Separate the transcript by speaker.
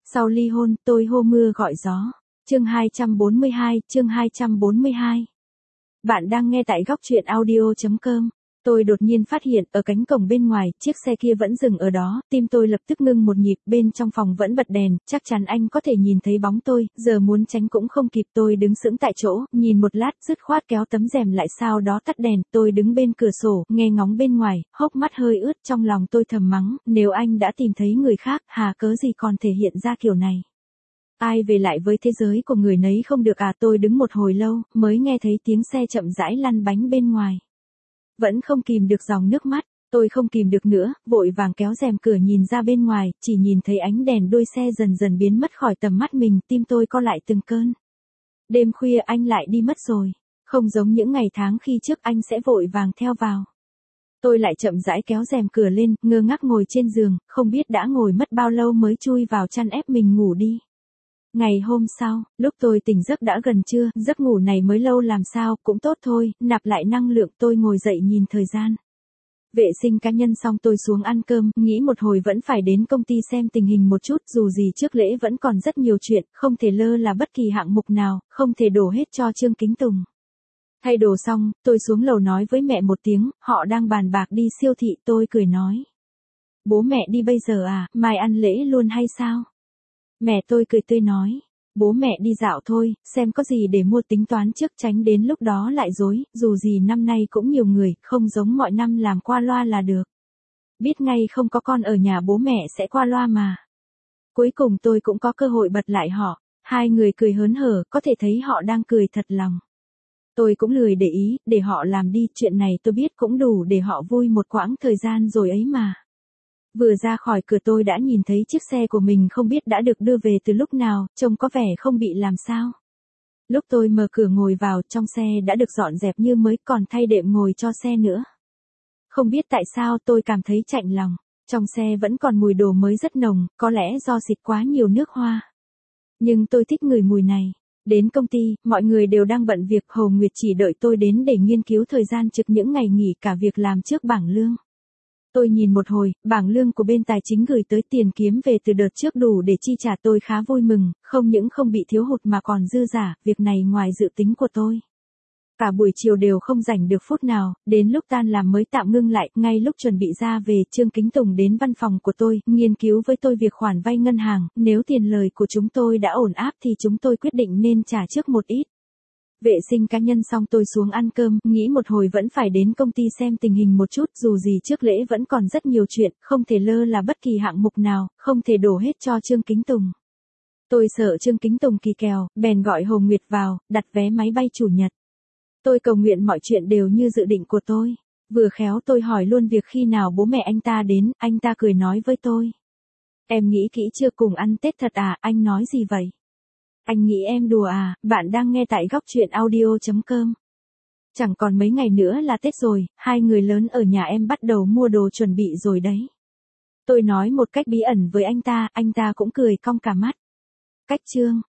Speaker 1: Sau ly hôn, tôi hô mưa gọi gió. Chương 242. Bạn đang nghe tại góc truyện audio.com. Tôi đột nhiên phát hiện ở cánh cổng bên ngoài, chiếc xe kia vẫn dừng ở đó, tim tôi lập tức ngưng một nhịp, bên trong phòng vẫn bật đèn, chắc chắn anh có thể nhìn thấy bóng tôi, giờ muốn tránh cũng không kịp, tôi đứng sững tại chỗ, nhìn một lát, dứt khoát kéo tấm rèm lại sau đó tắt đèn, tôi đứng bên cửa sổ, nghe ngóng bên ngoài, hốc mắt hơi ướt, trong lòng tôi thầm mắng, nếu anh đã tìm thấy người khác, hà cớ gì còn thể hiện ra kiểu này. Ai về lại với thế giới của người nấy không được à, tôi đứng một hồi lâu, mới nghe thấy tiếng xe chậm rãi lăn bánh bên ngoài. Vẫn không kìm được dòng nước mắt, tôi không kìm được nữa, vội vàng kéo rèm cửa nhìn ra bên ngoài, chỉ nhìn thấy ánh đèn đuôi xe dần dần biến mất khỏi tầm mắt mình, tim tôi co lại từng cơn. Đêm khuya anh lại đi mất rồi, không giống những ngày tháng khi trước anh sẽ vội vàng theo vào. Tôi lại chậm rãi kéo rèm cửa lên, ngơ ngác ngồi trên giường, không biết đã ngồi mất bao lâu mới chui vào chăn ép mình ngủ đi. Ngày hôm sau, lúc tôi tỉnh giấc đã gần trưa, giấc ngủ này mới lâu làm sao, cũng tốt thôi, nạp lại năng lượng, tôi ngồi dậy nhìn thời gian. Vệ sinh cá nhân xong tôi xuống ăn cơm, nghĩ một hồi vẫn phải đến công ty xem tình hình một chút, dù gì trước lễ vẫn còn rất nhiều chuyện, không thể lơ là bất kỳ hạng mục nào, không thể đổ hết cho Trương Kính Tùng. Thay đồ xong, tôi xuống lầu nói với mẹ một tiếng, họ đang bàn bạc đi siêu thị, tôi cười nói. Bố mẹ đi bây giờ à, mai ăn lễ luôn hay sao? Mẹ tôi cười tươi nói, bố mẹ đi dạo thôi, xem có gì để mua, tính toán trước tránh đến lúc đó lại rối, dù gì năm nay cũng nhiều người, không giống mọi năm làm qua loa là được. Biết ngay không có con ở nhà bố mẹ sẽ qua loa mà. Cuối cùng tôi cũng có cơ hội bật lại họ, hai người cười hớn hở, có thể thấy họ đang cười thật lòng. Tôi cũng lười để ý, để họ làm đi, chuyện này tôi biết cũng đủ để họ vui một quãng thời gian rồi ấy mà. Vừa ra khỏi cửa tôi đã nhìn thấy chiếc xe của mình không biết đã được đưa về từ lúc nào, trông có vẻ không bị làm sao. Lúc tôi mở cửa ngồi vào, trong xe đã được dọn dẹp như mới, còn thay đệm ngồi cho xe nữa. Không biết tại sao tôi cảm thấy chạnh lòng, trong xe vẫn còn mùi đồ mới rất nồng, có lẽ do xịt quá nhiều nước hoa. Nhưng tôi thích ngửi mùi này. Đến công ty, mọi người đều đang bận việc, Hồ Nguyệt chỉ đợi tôi đến để nghiên cứu thời gian trực những ngày nghỉ, cả việc làm trước bảng lương. Tôi nhìn một hồi, bảng lương của bên tài chính gửi tới tiền kiếm về từ đợt trước đủ để chi trả, tôi khá vui mừng, không những không bị thiếu hụt mà còn dư giả, việc này ngoài dự tính của tôi. Cả buổi chiều đều không rảnh được phút nào, đến lúc tan làm mới tạm ngưng lại, ngay lúc chuẩn bị ra về, Trương Kính Tùng đến văn phòng của tôi, nghiên cứu với tôi việc khoản vay ngân hàng, nếu tiền lời của chúng tôi đã ổn áp thì chúng tôi quyết định nên trả trước một ít. Vệ sinh cá nhân xong tôi xuống ăn cơm, nghĩ một hồi vẫn phải đến công ty xem tình hình một chút, dù gì trước lễ vẫn còn rất nhiều chuyện, không thể lơ là bất kỳ hạng mục nào, không thể đổ hết cho Trương Kính Tùng. Tôi sợ Trương Kính Tùng kỳ kèo, bèn gọi Hồ Nguyệt vào, đặt vé máy bay chủ nhật. Tôi cầu nguyện mọi chuyện đều như dự định của tôi. Vừa khéo tôi hỏi luôn việc khi nào bố mẹ anh ta đến, anh ta cười nói với tôi. Em nghĩ kỹ chưa, cùng ăn Tết thật à, anh nói gì vậy? Anh nghĩ em đùa à, bạn đang nghe tại góc truyện audio.com. Chẳng còn mấy ngày nữa là Tết rồi, hai người lớn ở nhà em bắt đầu mua đồ chuẩn bị rồi đấy. Tôi nói một cách bí ẩn với anh ta cũng cười cong cả mắt. Cách Trương